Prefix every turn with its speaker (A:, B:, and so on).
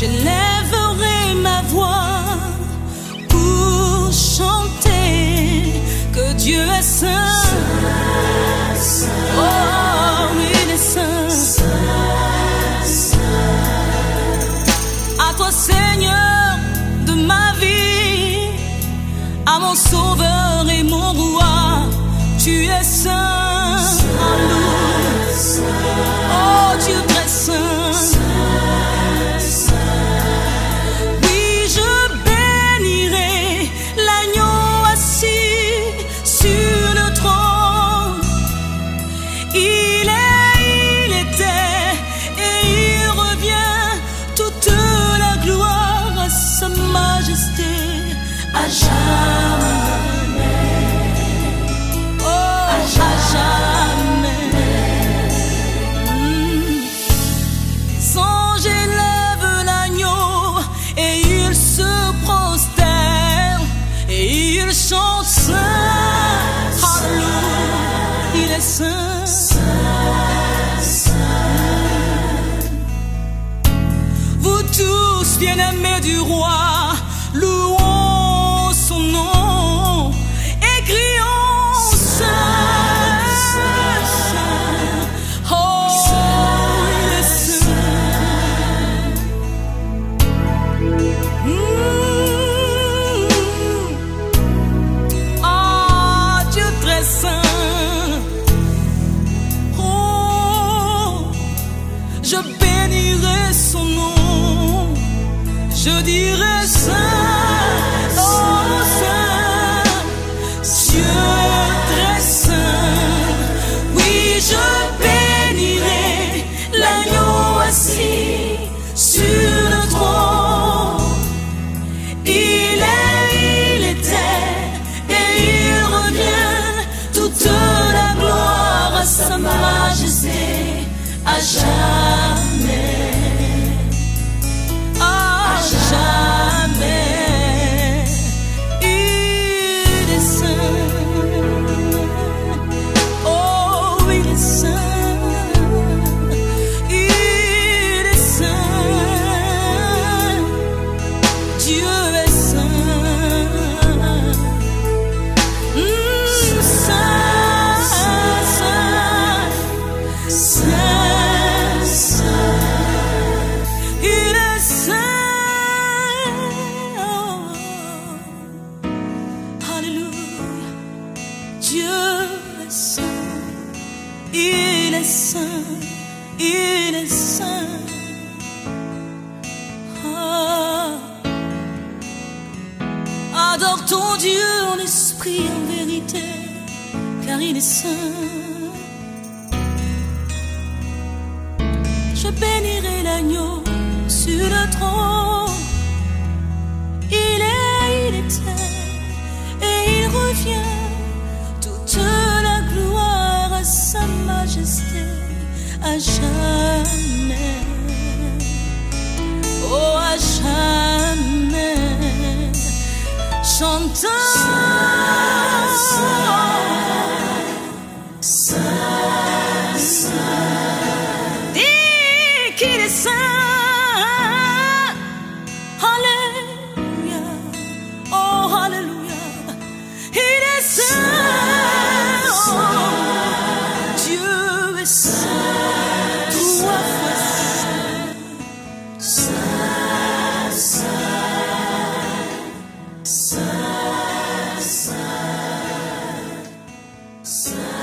A: j'élèverai ma voix pour chanter que Dieu est saint. Oh, il est saint. À toi, Seigneur de ma vie, à mon sauveur et mon roi, tu es saint. Alléluia. Oh, Dieu très saint. Oui, je bénirai l'agneau assis sur le trône. Il était et il revient, toute la gloire à sa majesté à jamais. Oh, à jamais. Les anges élèvent l'agneau et ils se prosternent et ils chantent saint. Alléluia, il est saint. Vous tous, bien-aimés du roi, louons son nom et crions saint, saint. Oh, il est saint. Ah, Dieu très saint. Oh, je bénirai son nom, je dirai saint, oh saint, Dieu très saint. Oui, je bénirai l'agneau assis sur le trône. Il était et il revient, toute la gloire à sa majesté à jamais. Jamais, il est saint. Oh, il est saint. Il est saint. Dieu est saint. Saint, saint, saint, saint. Il est saint. Dieu est saint, il est saint, il est saint. Ah. Adore ton Dieu en esprit, en vérité, car il est saint. Je bénirai l'agneau sur le trône. Il était et il revient, toute la gloire à sa majesté à jamais. Oh, à jamais. Chantons saint, saint. Dis qu'il est saint. Alléluia. Oh, alléluia. Il est saint. Oh, Dieu est saint. Trois fois saint. Saint, saint, saint, saint, saint.